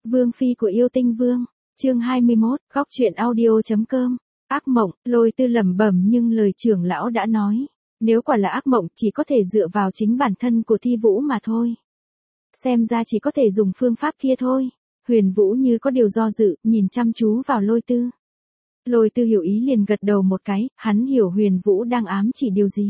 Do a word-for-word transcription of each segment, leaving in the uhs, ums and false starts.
Vương phi của yêu tinh vương, chương hai mươi mốt, góc truyện audio.com. Ác mộng, Lôi Tư lẩm bẩm nhưng lời trưởng lão đã nói, nếu quả là ác mộng chỉ có thể dựa vào chính bản thân của Thi Vũ mà thôi. Xem ra chỉ có thể dùng phương pháp kia thôi. Huyền Vũ như có điều do dự, nhìn chăm chú vào Lôi Tư. Lôi Tư hiểu ý liền gật đầu một cái, hắn hiểu Huyền Vũ đang ám chỉ điều gì.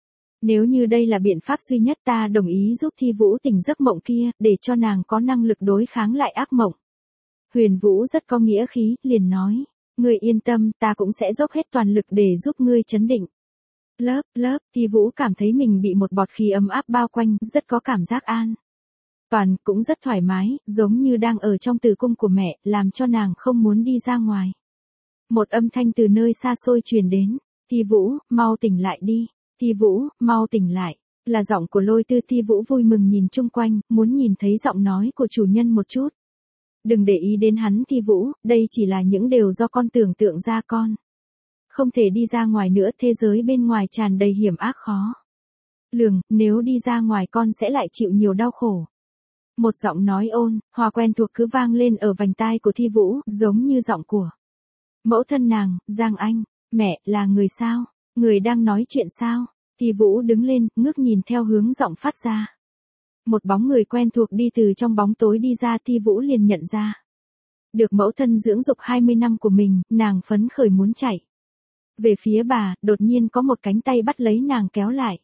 Nếu như đây là biện pháp duy nhất ta đồng ý giúp Thi Vũ tỉnh giấc mộng kia, để cho nàng có năng lực đối kháng lại ác mộng. Huyền Vũ rất có nghĩa khí, liền nói, ngươi yên tâm, ta cũng sẽ dốc hết toàn lực để giúp ngươi chấn định. Lớp, lớp, Thi Vũ cảm thấy mình bị một bọt khí ấm áp bao quanh, rất có cảm giác an toàn, cũng rất thoải mái, giống như đang ở trong tử cung của mẹ, làm cho nàng không muốn đi ra ngoài. Một âm thanh từ nơi xa xôi truyền đến, Thi Vũ, mau tỉnh lại đi. Thi Vũ, mau tỉnh lại, là giọng của Lôi Tư. Thi Vũ vui mừng nhìn chung quanh, muốn nhìn thấy giọng nói của chủ nhân một chút. Đừng để ý đến hắn Thi Vũ, đây chỉ là những điều do con tưởng tượng ra con. Không thể đi ra ngoài nữa, thế giới bên ngoài tràn đầy hiểm ác khó lường, nếu đi ra ngoài con sẽ lại chịu nhiều đau khổ. Một giọng nói ôn, hòa quen thuộc cứ vang lên ở vành tai của Thi Vũ, giống như giọng của mẫu thân nàng, Giang Anh. Mẹ, là người sao? Người đang nói chuyện sao? Thi Vũ đứng lên, ngước nhìn theo hướng giọng phát ra. Một bóng người quen thuộc đi từ trong bóng tối đi ra. Thi Vũ liền nhận ra. Được mẫu thân dưỡng dục hai mươi năm của mình, nàng phấn khởi muốn chạy về phía bà, đột nhiên có một cánh tay bắt lấy nàng kéo lại.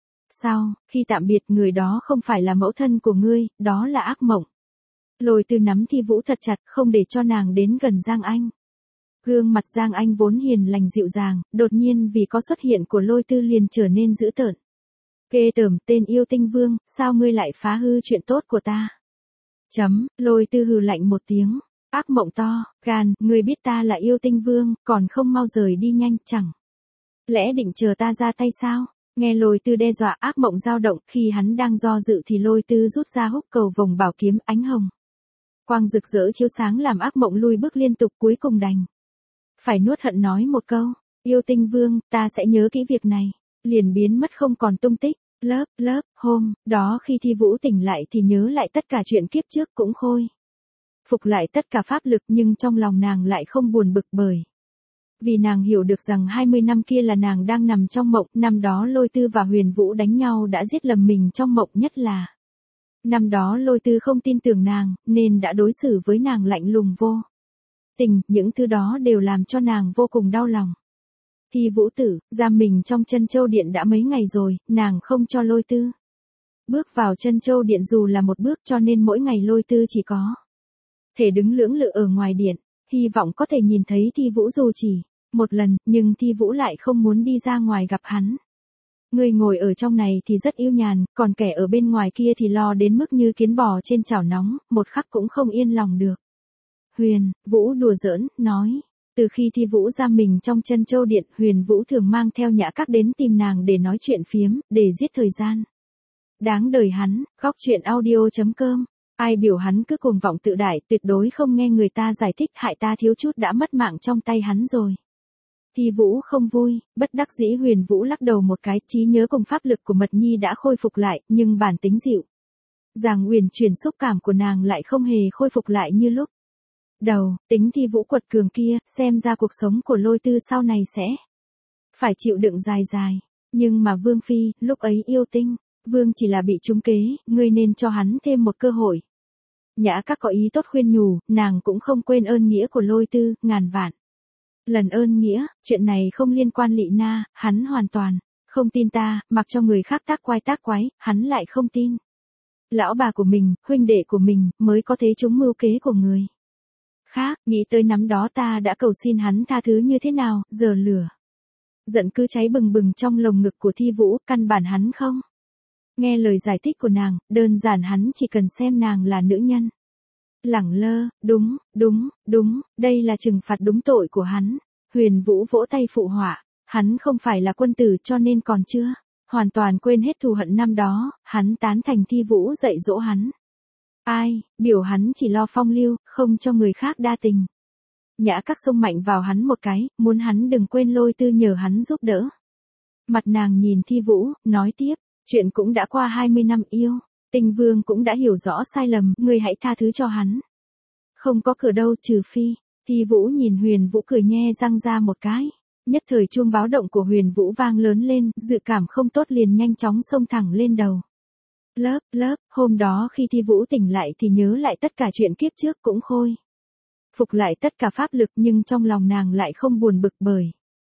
Sao, khi tạm biệt người đó không phải là mẫu thân của ngươi, đó là ác mộng. Lôi Tư nắm Thi Vũ thật chặt, không để cho nàng đến gần Giang Anh. Gương mặt Giang Anh vốn hiền lành dịu dàng, đột nhiên vì có xuất hiện của Lôi Tư liền trở nên dữ tợn. Ghê tởm, tên yêu tinh vương, sao ngươi lại phá hư chuyện tốt của ta? Chấm, Lôi Tư hừ lạnh một tiếng. Ác mộng to, gan, ngươi biết ta là yêu tinh vương, còn không mau rời đi nhanh, chẳng lẽ định chờ ta ra tay sao? Nghe Lôi Tư đe dọa, ác mộng dao động, khi hắn đang do dự thì Lôi Tư rút ra húc cầu vòng bảo kiếm, ánh hồng quang rực rỡ chiếu sáng làm ác mộng lui bước liên tục, cuối cùng đành phải nuốt hận nói một câu, yêu tinh vương, ta sẽ nhớ kỹ việc này, liền biến mất không còn tung tích. Lớp, lớp, hôm đó khi Thi Vũ tỉnh lại thì nhớ lại tất cả chuyện kiếp trước, cũng khôi phục lại tất cả pháp lực, nhưng trong lòng nàng lại không buồn bực, bởi vì nàng hiểu được rằng hai mươi năm kia là nàng đang nằm trong mộng. Năm đó Lôi Tư và Huyền Vũ đánh nhau đã giết lầm mình trong mộng, nhất là năm đó Lôi Tư không tin tưởng nàng, nên đã đối xử với nàng lạnh lùng vô tình, những thứ đó đều làm cho nàng vô cùng đau lòng. Thi Vũ tử, giam mình trong Trân Châu Điện đã mấy ngày rồi, nàng không cho Lôi Tư bước vào Trân Châu Điện dù là một bước, cho nên mỗi ngày Lôi Tư chỉ có thể đứng lưỡng lự ở ngoài điện, hy vọng có thể nhìn thấy Thi Vũ dù chỉ một lần, nhưng Thi Vũ lại không muốn đi ra ngoài gặp hắn. Người ngồi ở trong này thì rất yêu nhàn, còn kẻ ở bên ngoài kia thì lo đến mức như kiến bò trên chảo nóng, một khắc cũng không yên lòng được. Huyền Vũ đùa giỡn, nói, từ khi Thi Vũ giam mình trong Trân Châu Điện, Huyền Vũ thường mang theo Nhã Các đến tìm nàng để nói chuyện phiếm, để giết thời gian. Đáng đời hắn, góc truyện audio.com. Ai biểu hắn cứ cuồng vọng tự đại, tuyệt đối không nghe người ta giải thích, hại ta thiếu chút đã mất mạng trong tay hắn rồi. Thi Vũ không vui, bất đắc dĩ Huyền Vũ lắc đầu một cái, trí nhớ cùng pháp lực của Mật Nhi đã khôi phục lại, nhưng bản tính dịu dàng uyển chuyển xúc cảm của nàng lại không hề khôi phục lại như lúc đầu. Tính Thi Vũ quật cường kia, xem ra cuộc sống của Lôi Tư sau này sẽ phải chịu đựng dài dài. Nhưng mà Vương phi, lúc ấy yêu tinh vương chỉ là bị trúng kế, ngươi nên cho hắn thêm một cơ hội. Nhã Các có ý tốt khuyên nhủ, nàng cũng không quên ơn nghĩa của Lôi Tư, ngàn vạn lần ơn nghĩa, chuyện này không liên quan Lị Na, hắn hoàn toàn không tin ta, mặc cho người khác tác quái tác quái, hắn lại không tin lão bà của mình, huynh đệ của mình, mới có thế chúng mưu kế của người khác. Nghĩ tới năm đó ta đã cầu xin hắn tha thứ như thế nào, giờ lửa giận cứ cháy bừng bừng trong lồng ngực của Thi Vũ, căn bản hắn không nghe lời giải thích của nàng, đơn giản hắn chỉ cần xem nàng là nữ nhân. Lẳng lơ, đúng, đúng, đúng, đây là trừng phạt đúng tội của hắn. Huyền Vũ vỗ tay phụ họa, hắn không phải là quân tử cho nên còn chưa hoàn toàn quên hết thù hận năm đó, hắn tán thành Thi Vũ dạy dỗ hắn. Ai, biểu hắn chỉ lo phong lưu, không cho người khác đa tình. Nhã Các xông mạnh vào hắn một cái, muốn hắn đừng quên Lôi Tư nhờ hắn giúp đỡ. Mặt nàng nhìn Thi Vũ, nói tiếp, chuyện cũng đã qua hai mươi năm yêu. Tinh vương cũng đã hiểu rõ sai lầm, ngươi hãy tha thứ cho hắn. Không có cửa đâu trừ phi. Thi Vũ nhìn Huyền Vũ cười nhe răng ra một cái. Nhất thời chuông báo động của Huyền Vũ vang lớn lên, dự cảm không tốt liền nhanh chóng xông thẳng lên đầu. Lớp, lớp, hôm đó khi Thi Vũ tỉnh lại thì nhớ lại tất cả chuyện kiếp trước cũng khôi phục lại tất cả pháp lực, nhưng trong lòng nàng lại không buồn bực bởi.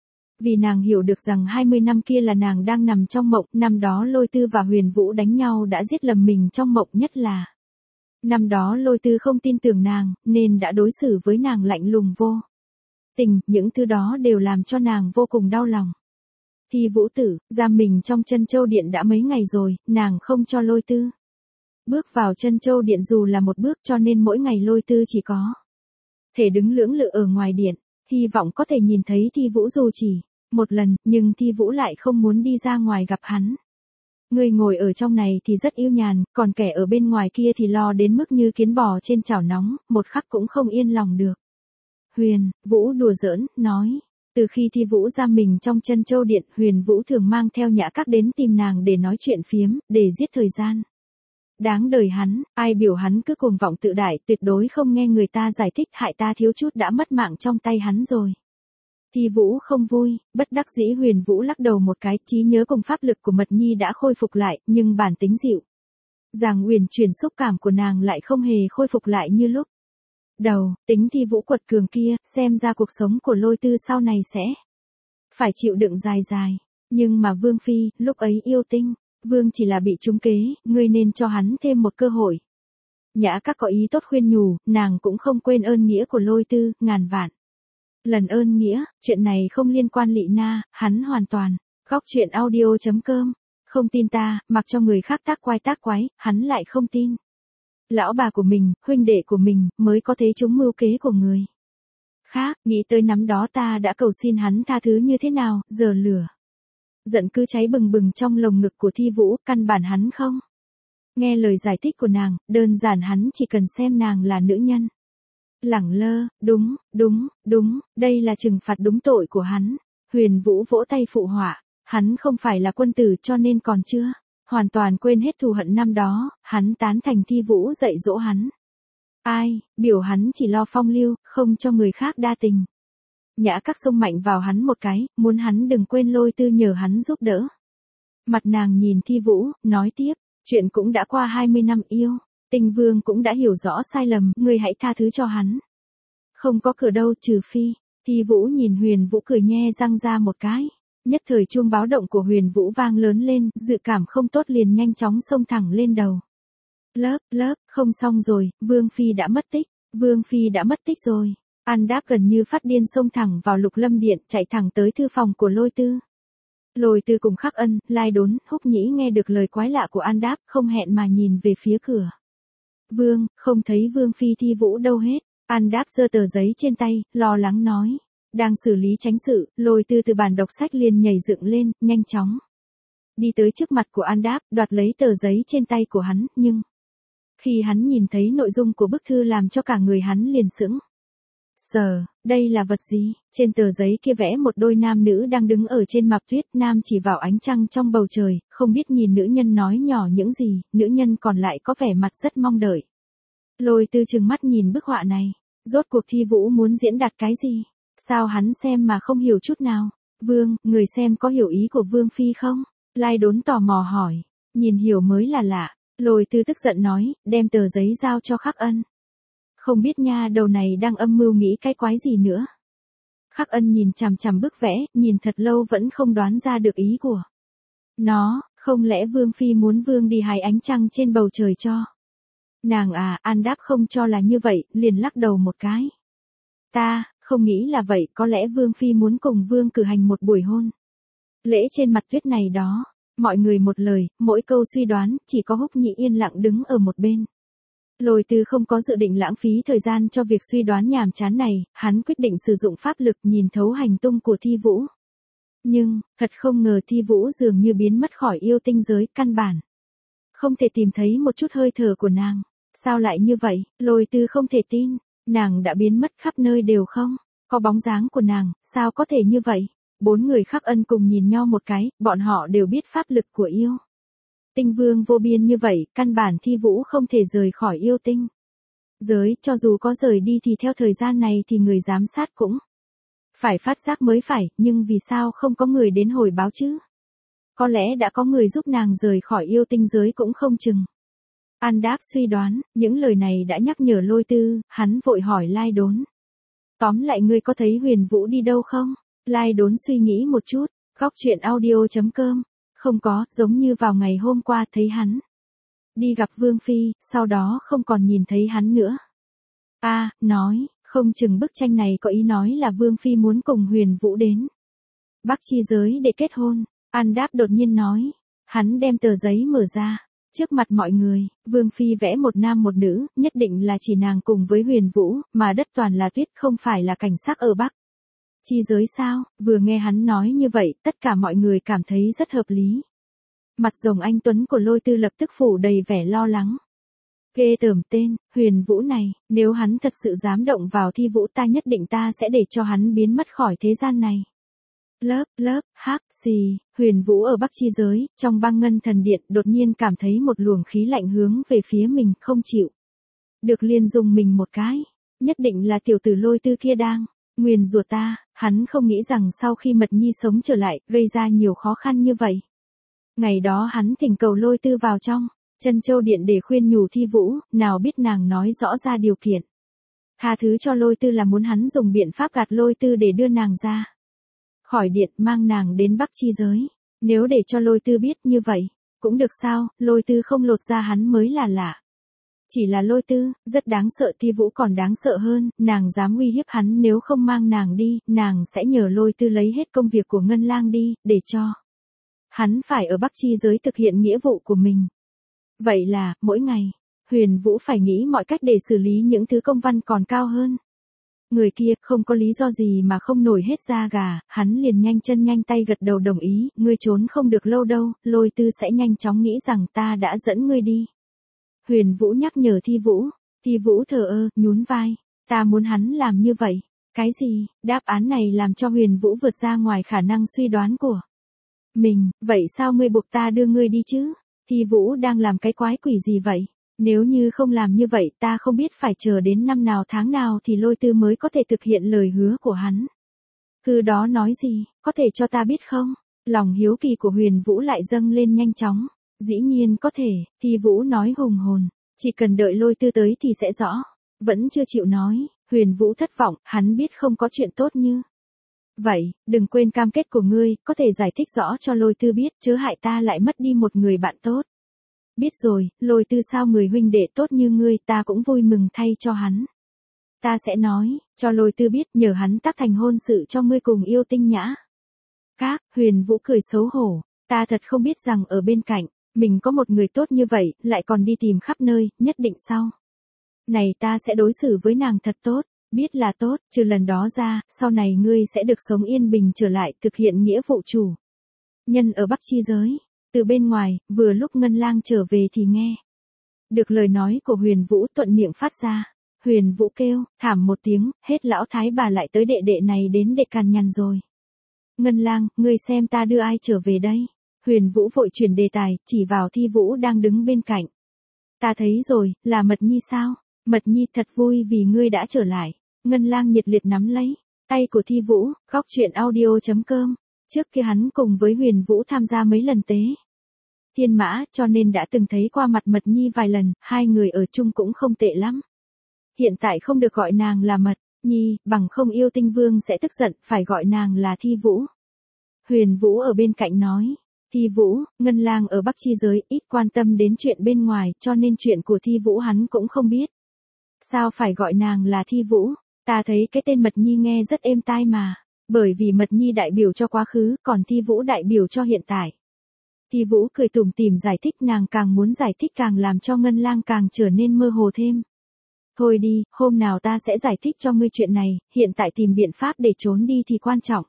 Vì nàng hiểu được rằng hai mươi năm kia là nàng đang nằm trong mộng, năm đó Lôi Tư và Huyền Vũ đánh nhau đã giết lầm mình trong mộng, nhất là năm đó Lôi Tư không tin tưởng nàng, nên đã đối xử với nàng lạnh lùng vô tình, những thứ đó đều làm cho nàng vô cùng đau lòng. Thi Vũ tử, giam mình trong Trân Châu Điện đã mấy ngày rồi, nàng không cho Lôi Tư bước vào Trân Châu Điện dù là một bước, cho nên mỗi ngày Lôi Tư chỉ có thể đứng lưỡng lự ở ngoài điện, hy vọng có thể nhìn thấy Thi Vũ dù chỉ một lần, nhưng Thi Vũ lại không muốn đi ra ngoài gặp hắn. Người ngồi ở trong này thì rất yêu nhàn, còn kẻ ở bên ngoài kia thì lo đến mức như kiến bò trên chảo nóng, một khắc cũng không yên lòng được. Huyền Vũ đùa giỡn, nói, từ khi Thi Vũ giam mình trong Trân Châu Điện, Huyền Vũ thường mang theo Nhã Các đến tìm nàng để nói chuyện phiếm, để giết thời gian. Đáng đời hắn, ai biểu hắn cứ cuồng vọng tự đại, tuyệt đối không nghe người ta giải thích, hại ta thiếu chút đã mất mạng trong tay hắn rồi. Thi Vũ không vui, bất đắc dĩ Huyền Vũ lắc đầu một cái, trí nhớ cùng pháp lực của Mật Nhi đã khôi phục lại, nhưng bản tính dịu dàng uyển chuyển xúc cảm của nàng lại không hề khôi phục lại như lúc đầu. Tính Thi Vũ quật cường kia, xem ra cuộc sống của Lôi Tư sau này sẽ phải chịu đựng dài dài. Nhưng mà Vương Phi, lúc ấy yêu tinh, Vương chỉ là bị trúng kế, ngươi nên cho hắn thêm một cơ hội. Nhã Các có ý tốt khuyên nhủ, nàng cũng không quên ơn nghĩa của Lôi Tư, ngàn vạn lần ơn nghĩa, chuyện này không liên quan Lị Na, hắn hoàn toàn. Góc truyện audio chấm com, không tin ta, mặc cho người khác tác quái tác quái, hắn lại không tin. Lão bà của mình, huynh đệ của mình, mới có thế chúng mưu kế của người khác, nghĩ tới năm đó ta đã cầu xin hắn tha thứ như thế nào, giờ lửa giận cứ cháy bừng bừng trong lồng ngực của Thi Vũ, căn bản hắn không nghe lời giải thích của nàng, đơn giản hắn chỉ cần xem nàng là nữ nhân. Lẳng lơ, đúng, đúng, đúng, đây là trừng phạt đúng tội của hắn. Huyền Vũ vỗ tay phụ họa, hắn không phải là quân tử cho nên còn chưa hoàn toàn quên hết thù hận năm đó, hắn tán thành Thi Vũ dạy dỗ hắn. Ai, biểu hắn chỉ lo phong lưu, không cho người khác đa tình. Nhã Các xông mạnh vào hắn một cái, muốn hắn đừng quên Lôi Tư nhờ hắn giúp đỡ. Mặt nàng nhìn Thi Vũ, nói tiếp, chuyện cũng đã qua hai mươi năm yêu. Tinh Vương cũng đã hiểu rõ sai lầm, ngươi hãy tha thứ cho hắn. Không có cửa đâu trừ phi. Thi Vũ nhìn Huyền Vũ cười nhe răng ra một cái. Nhất thời chuông báo động của Huyền Vũ vang lớn lên, dự cảm không tốt liền nhanh chóng xông thẳng lên đầu. Lớp, lớp, không xong rồi, Vương Phi đã mất tích, Vương Phi đã mất tích rồi. An Đáp gần như phát điên xông thẳng vào Lục Lâm Điện, chạy thẳng tới thư phòng của Lôi Tư. Lôi Tư cùng Khắc Ân, Lai Đốn, Húc Nhĩ nghe được lời quái lạ của An Đáp, không hẹn mà nhìn về phía cửa. Vương, không thấy Vương Phi Thi Vũ đâu hết. An Đáp giơ tờ giấy trên tay, lo lắng nói. Đang xử lý chánh sự, Lôi Tư từ bàn đọc sách liền nhảy dựng lên, nhanh chóng đi tới trước mặt của An Đáp, đoạt lấy tờ giấy trên tay của hắn, nhưng khi hắn nhìn thấy nội dung của bức thư làm cho cả người hắn liền sững sờ, đây là vật gì? Trên tờ giấy kia vẽ một đôi nam nữ đang đứng ở trên mạp tuyết, nam chỉ vào ánh trăng trong bầu trời, không biết nhìn nữ nhân nói nhỏ những gì, nữ nhân còn lại có vẻ mặt rất mong đợi. Lôi Tư trừng mắt nhìn bức họa này, rốt cuộc Thi Vũ muốn diễn đạt cái gì? Sao hắn xem mà không hiểu chút nào? Vương, người xem có hiểu ý của Vương Phi không? Lai Đốn tò mò hỏi, nhìn hiểu mới là lạ. Lôi Tư tức giận nói, đem tờ giấy giao cho Khắc Ân. Không biết nha đầu này đang âm mưu nghĩ cái quái gì nữa. Khắc Ân nhìn chằm chằm bức vẽ, nhìn thật lâu vẫn không đoán ra được ý của nó, không lẽ Vương Phi muốn Vương đi hái ánh trăng trên bầu trời cho nàng à? An Đáp không cho là như vậy, liền lắc đầu một cái. Ta, không nghĩ là vậy, có lẽ Vương Phi muốn cùng Vương cử hành một buổi hôn lễ trên mặt tuyết này đó. Mọi người một lời, mỗi câu suy đoán, chỉ có Húc Nhĩ yên lặng đứng ở một bên. Lôi Tư không có dự định lãng phí thời gian cho việc suy đoán nhàm chán này, hắn quyết định sử dụng pháp lực nhìn thấu hành tung của Thi Vũ. Nhưng, thật không ngờ Thi Vũ dường như biến mất khỏi yêu tinh giới, căn bản không thể tìm thấy một chút hơi thở của nàng. Sao lại như vậy? Lôi Tư không thể tin, nàng đã biến mất khắp nơi đều không có bóng dáng của nàng, sao có thể như vậy? Bốn người Khắc Ân cùng nhìn nhau một cái, bọn họ đều biết pháp lực của yêu tinh vương vô biên như vậy, căn bản Thi Vũ không thể rời khỏi yêu tinh giới, cho dù có rời đi thì theo thời gian này thì người giám sát cũng phải phát giác mới phải, nhưng vì sao không có người đến hồi báo chứ? Có lẽ đã có người giúp nàng rời khỏi yêu tinh giới cũng không chừng. An Đáp suy đoán, những lời này đã nhắc nhở Lôi Tư, hắn vội hỏi Lai Đốn. Tóm lại ngươi có thấy Huyền Vũ đi đâu không? Lai Đốn suy nghĩ một chút, góc chuyện audio.com. Không có, giống như vào ngày hôm qua thấy hắn đi gặp Vương Phi, sau đó không còn nhìn thấy hắn nữa. A, à, nói, không chừng bức tranh này có ý nói là Vương Phi muốn cùng Huyền Vũ đến Bắc Chi giới để kết hôn. An Đáp đột nhiên nói, hắn đem tờ giấy mở ra. Trước mặt mọi người, Vương Phi vẽ một nam một nữ, nhất định là chỉ nàng cùng với Huyền Vũ, mà đất toàn là tuyết không phải là cảnh sắc ở Bắc Chi giới sao? Vừa nghe hắn nói như vậy, tất cả mọi người cảm thấy rất hợp lý. Mặt rồng anh Tuấn của Lôi Tư lập tức phủ đầy vẻ lo lắng. Ghê tởm tên, Huyền Vũ này, nếu hắn thật sự dám động vào Thi Vũ ta nhất định ta sẽ để cho hắn biến mất khỏi thế gian này. Lớp, lớp, hắc, xì, Huyền Vũ ở Bắc Chi giới, trong băng ngân thần điện đột nhiên cảm thấy một luồng khí lạnh hướng về phía mình, không chịu được liền dùng mình một cái. Nhất định là tiểu tử Lôi Tư kia đang nguyền rủa ta, hắn không nghĩ rằng sau khi Mật Nhi sống trở lại, gây ra nhiều khó khăn như vậy. Ngày đó hắn thỉnh cầu Lôi Tư vào trong Chân Châu Điện để khuyên nhủ Thi Vũ, nào biết nàng nói rõ ra điều kiện tha thứ cho Lôi Tư là muốn hắn dùng biện pháp gạt Lôi Tư để đưa nàng ra khỏi điện, mang nàng đến Bắc Chi giới. Nếu để cho Lôi Tư biết như vậy, cũng được sao, Lôi Tư không lột ra hắn mới là lạ. Chỉ là Lôi Tư, rất đáng sợ, Thi Vũ còn đáng sợ hơn, nàng dám uy hiếp hắn nếu không mang nàng đi, nàng sẽ nhờ Lôi Tư lấy hết công việc của Ngân Lang đi, để cho hắn phải ở Bắc Chi giới thực hiện nghĩa vụ của mình. Vậy là, mỗi ngày, Huyền Vũ phải nghĩ mọi cách để xử lý những thứ công văn còn cao hơn. Người kia không có lý do gì mà không nổi hết da gà, hắn liền nhanh chân nhanh tay gật đầu đồng ý, ngươi trốn không được lâu đâu, Lôi Tư sẽ nhanh chóng nghĩ rằng ta đã dẫn ngươi đi. Huyền Vũ nhắc nhở Thi Vũ, Thi Vũ thờ ơ, nhún vai, ta muốn hắn làm như vậy. Cái gì? Đáp án này làm cho Huyền Vũ vượt ra ngoài khả năng suy đoán của mình, vậy sao ngươi buộc ta đưa ngươi đi chứ? Thi Vũ đang làm cái quái quỷ gì vậy? Nếu như không làm như vậy ta không biết phải chờ đến năm nào tháng nào thì Lôi Tư mới có thể thực hiện lời hứa của hắn. Thư đó nói gì, có thể cho ta biết không? Lòng hiếu kỳ của Huyền Vũ lại dâng lên nhanh chóng. Dĩ nhiên có thể, Thi Vũ nói hùng hồn, chỉ cần đợi Lôi Tư tới thì sẽ rõ. Vẫn chưa chịu nói, Huyền Vũ thất vọng, hắn biết không có chuyện tốt như vậy, đừng quên cam kết của ngươi, có thể giải thích rõ cho Lôi Tư biết, chớ hại ta lại mất đi một người bạn tốt. Biết rồi, Lôi Tư sao người huynh đệ tốt như ngươi, ta cũng vui mừng thay cho hắn. Ta sẽ nói, cho Lôi Tư biết, nhờ hắn tác thành hôn sự cho ngươi cùng yêu tinh nhã. Các, Huyền Vũ cười xấu hổ, ta thật không biết rằng ở bên cạnh, mình có một người tốt như vậy, lại còn đi tìm khắp nơi, nhất định sau này ta sẽ đối xử với nàng thật tốt. Biết là tốt, trừ lần đó ra, sau này ngươi sẽ được sống yên bình trở lại, thực hiện nghĩa vụ chủ nhân ở Bắc Chi giới. Từ bên ngoài, vừa lúc Ngân Lang trở về thì nghe được lời nói của Huyền Vũ, thuận miệng phát ra. Huyền Vũ kêu, thảm một tiếng, hết lão thái bà lại tới đệ đệ này đến để cằn nhằn rồi. Ngân Lang, ngươi xem ta đưa ai trở về đây? Huyền Vũ vội chuyển đề tài, chỉ vào Thi Vũ đang đứng bên cạnh. Ta thấy rồi, là Mật Nhi sao? Mật Nhi thật vui vì ngươi đã trở lại. Ngân Lang nhiệt liệt nắm lấy tay của Thi Vũ, góc chuyện audio.com. Trước kia hắn cùng với Huyền Vũ tham gia mấy lần tế thiên mã, cho nên đã từng thấy qua mặt Mật Nhi vài lần, hai người ở chung cũng không tệ lắm. Hiện tại không được gọi nàng là Mật Nhi, bằng không yêu tinh vương sẽ tức giận, phải gọi nàng là Thi Vũ. Huyền Vũ ở bên cạnh nói, Thi Vũ, Ngân Lang ở Bắc Chi giới, ít quan tâm đến chuyện bên ngoài, cho nên chuyện của Thi Vũ hắn cũng không biết. Sao phải gọi nàng là Thi Vũ? Ta thấy cái tên Mật Nhi nghe rất êm tai mà, bởi vì Mật Nhi đại biểu cho quá khứ, còn Thi Vũ đại biểu cho hiện tại. Thi Vũ cười tủm tỉm giải thích, nàng càng muốn giải thích càng làm cho Ngân Lang càng trở nên mơ hồ thêm. Thôi đi, hôm nào ta sẽ giải thích cho ngươi chuyện này, hiện tại tìm biện pháp để trốn đi thì quan trọng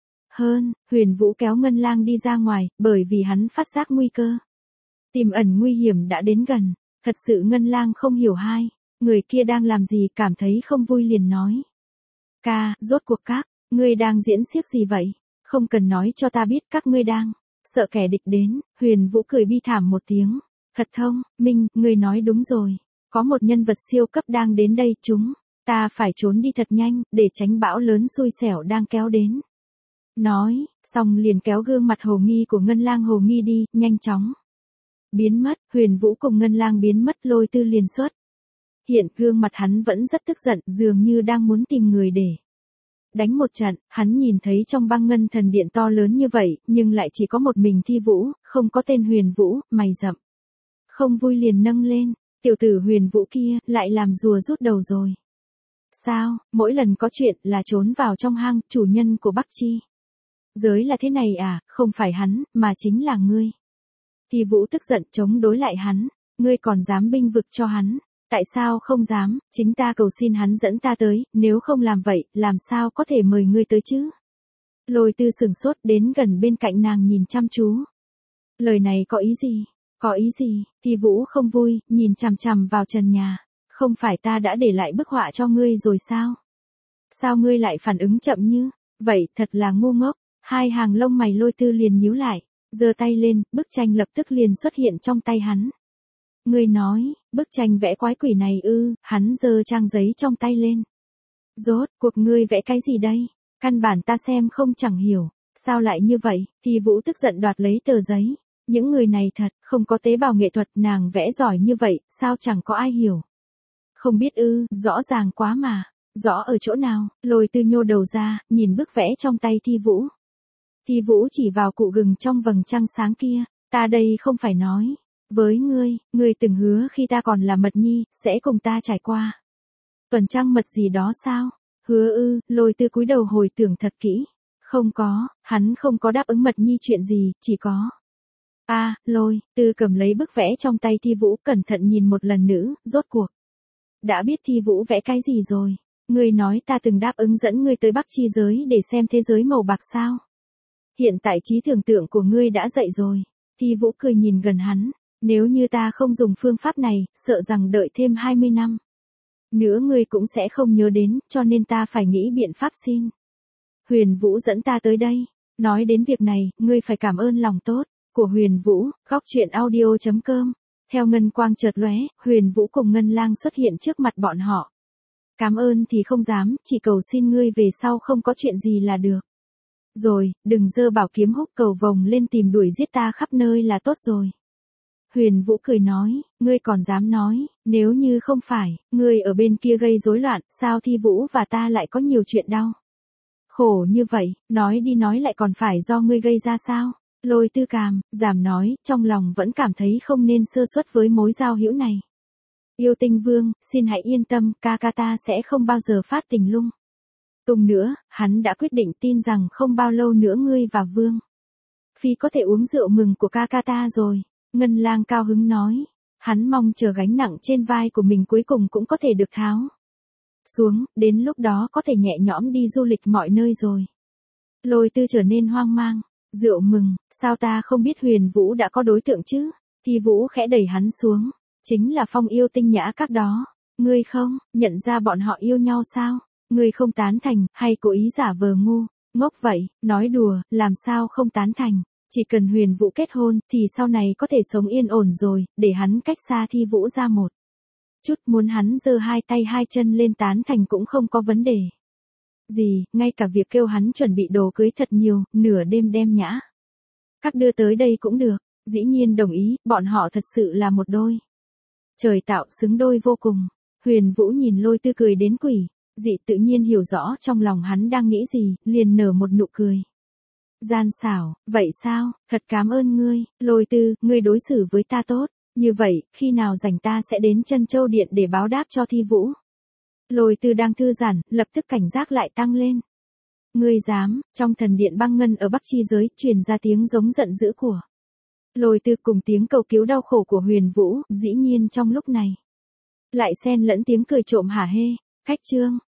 hơn. Huyền Vũ kéo Ngân Lang đi ra ngoài, bởi vì hắn phát giác nguy cơ tiềm ẩn nguy hiểm đã đến gần. Thật sự Ngân Lang không hiểu hai người kia đang làm gì, cảm thấy không vui liền nói. Ca, rốt cuộc các ngươi đang diễn xiếc gì vậy? Không cần nói cho ta biết các ngươi đang sợ kẻ địch đến. Huyền Vũ cười bi thảm một tiếng. Thật thông minh, ngươi nói đúng rồi. Có một nhân vật siêu cấp đang đến đây chúng. Ta phải trốn đi thật nhanh, để tránh bão lớn xui xẻo đang kéo đến. Nói, xong liền kéo gương mặt hồ nghi của Ngân Lang hồ nghi đi, nhanh chóng. Biến mất, Huyền Vũ cùng Ngân Lang biến mất, Lôi Tư liền xuất. Hiện gương mặt hắn vẫn rất tức giận, dường như đang muốn tìm người để đánh một trận. Hắn nhìn thấy trong băng ngân thần điện to lớn như vậy, nhưng lại chỉ có một mình Thi Vũ, không có tên Huyền Vũ, mày rậm. Không vui liền nâng lên, tiểu tử Huyền Vũ kia, lại làm rùa rút đầu rồi. Sao, mỗi lần có chuyện là trốn vào trong hang, chủ nhân của Bắc Chi giới là thế này à, không phải hắn, mà chính là ngươi. Thi Vũ tức giận chống đối lại hắn, ngươi còn dám binh vực cho hắn, tại sao không dám, chính ta cầu xin hắn dẫn ta tới, nếu không làm vậy, làm sao có thể mời ngươi tới chứ? Lôi Tư sừng sốt đến gần bên cạnh nàng nhìn chăm chú. Lời này có ý gì? Có ý gì? Thi Vũ không vui, nhìn chằm chằm vào trần nhà. Không phải ta đã để lại bức họa cho ngươi rồi sao? Sao ngươi lại phản ứng chậm như vậy, thật là ngu ngốc. Hai hàng lông mày Lôi Tư liền nhíu lại, giơ tay lên, bức tranh lập tức liền xuất hiện trong tay hắn. Ngươi nói, bức tranh vẽ quái quỷ này ư? Hắn giơ trang giấy trong tay lên. Rốt cuộc ngươi vẽ cái gì đây? Căn bản ta xem không chẳng hiểu, sao lại như vậy? Thì Vũ tức giận đoạt lấy tờ giấy. Những người này thật, không có tế bào nghệ thuật, nàng vẽ giỏi như vậy, sao chẳng có ai hiểu? Không biết ư, rõ ràng quá mà. Rõ ở chỗ nào? Lôi Tư nhô đầu ra, nhìn bức vẽ trong tay Thi Vũ. Thi Vũ chỉ vào cụ gừng trong vầng trăng sáng kia, ta đây không phải nói với ngươi, ngươi từng hứa khi ta còn là mật nhi, sẽ cùng ta trải qua tuần trăng mật gì đó sao? Hứa ư? Lôi Tư cúi đầu hồi tưởng thật kỹ. Không có, hắn không có đáp ứng mật nhi chuyện gì, chỉ có. A, à, Lôi Tư cầm lấy bức vẽ trong tay Thi Vũ, cẩn thận nhìn một lần nữa, rốt cuộc đã biết Thi Vũ vẽ cái gì rồi. Ngươi nói ta từng đáp ứng dẫn ngươi tới Bắc Chi giới để xem thế giới màu bạc sao? Hiện tại trí tưởng tượng của ngươi đã dậy rồi. Thi Vũ cười nhìn gần hắn. Nếu như ta không dùng phương pháp này, sợ rằng đợi thêm hai mươi năm nữa ngươi cũng sẽ không nhớ đến, cho nên ta phải nghĩ biện pháp xin Huyền Vũ dẫn ta tới đây. Nói đến việc này, ngươi phải cảm ơn lòng tốt của Huyền Vũ. Góc truyện audio chấm com. Theo ngân quang chợt lóe, Huyền Vũ cùng Ngân Lang xuất hiện trước mặt bọn họ. Cảm ơn thì không dám, chỉ cầu xin ngươi về sau không có chuyện gì là được. Rồi, đừng giơ bảo kiếm húc cầu vồng lên tìm đuổi giết ta khắp nơi là tốt rồi. Huyền Vũ cười nói, ngươi còn dám nói, nếu như không phải, ngươi ở bên kia gây rối loạn, sao Thi Vũ và ta lại có nhiều chuyện đau khổ như vậy, nói đi nói lại còn phải do ngươi gây ra sao? Lôi Tư càm, giảm nói, trong lòng vẫn cảm thấy không nên sơ suất với mối giao hữu này. Yêu Tinh Vương, xin hãy yên tâm, ca ca ta sẽ không bao giờ phát tình lung tung nữa, hắn đã quyết định tin rằng không bao lâu nữa ngươi và Vương Phi có thể uống rượu mừng của ca ca ta rồi. Ngân Lang cao hứng nói, hắn mong chờ gánh nặng trên vai của mình cuối cùng cũng có thể được tháo xuống, đến lúc đó có thể nhẹ nhõm đi du lịch mọi nơi rồi. Lôi Tư trở nên hoang mang, rượu mừng, sao ta không biết Huyền Vũ đã có đối tượng chứ? Thi Vũ khẽ đẩy hắn xuống, chính là Phong Yêu Tinh Nhã các đó. Ngươi không nhận ra bọn họ yêu nhau sao? Ngươi không tán thành, hay cố ý giả vờ ngu, ngốc vậy? Nói đùa, làm sao không tán thành? Chỉ cần Huyền Vũ kết hôn, thì sau này có thể sống yên ổn rồi, để hắn cách xa Thi Vũ ra một chút, muốn hắn giơ hai tay hai chân lên tán thành cũng không có vấn đề gì, ngay cả việc kêu hắn chuẩn bị đồ cưới thật nhiều, nửa đêm đem Nhã các đưa tới đây cũng được. Dĩ nhiên đồng ý, bọn họ thật sự là một đôi trời tạo xứng đôi vô cùng. Huyền Vũ nhìn Lôi Tư cười đến quỷ dị, tự nhiên hiểu rõ trong lòng hắn đang nghĩ gì, liền nở một nụ cười gian xảo. Vậy sao? Thật cảm ơn ngươi, Lôi Tư, ngươi đối xử với ta tốt như vậy, khi nào rảnh ta sẽ đến Chân Châu Điện để báo đáp cho Thi Vũ. Lôi Tư đang thư giãn, lập tức cảnh giác lại tăng lên. Ngươi dám? Trong thần điện băng ngân ở Bắc Chi giới truyền ra tiếng giống giận dữ của Lôi Tư cùng tiếng cầu cứu đau khổ của Huyền Vũ, dĩ nhiên trong lúc này lại xen lẫn tiếng cười trộm hả hê. Khách trương,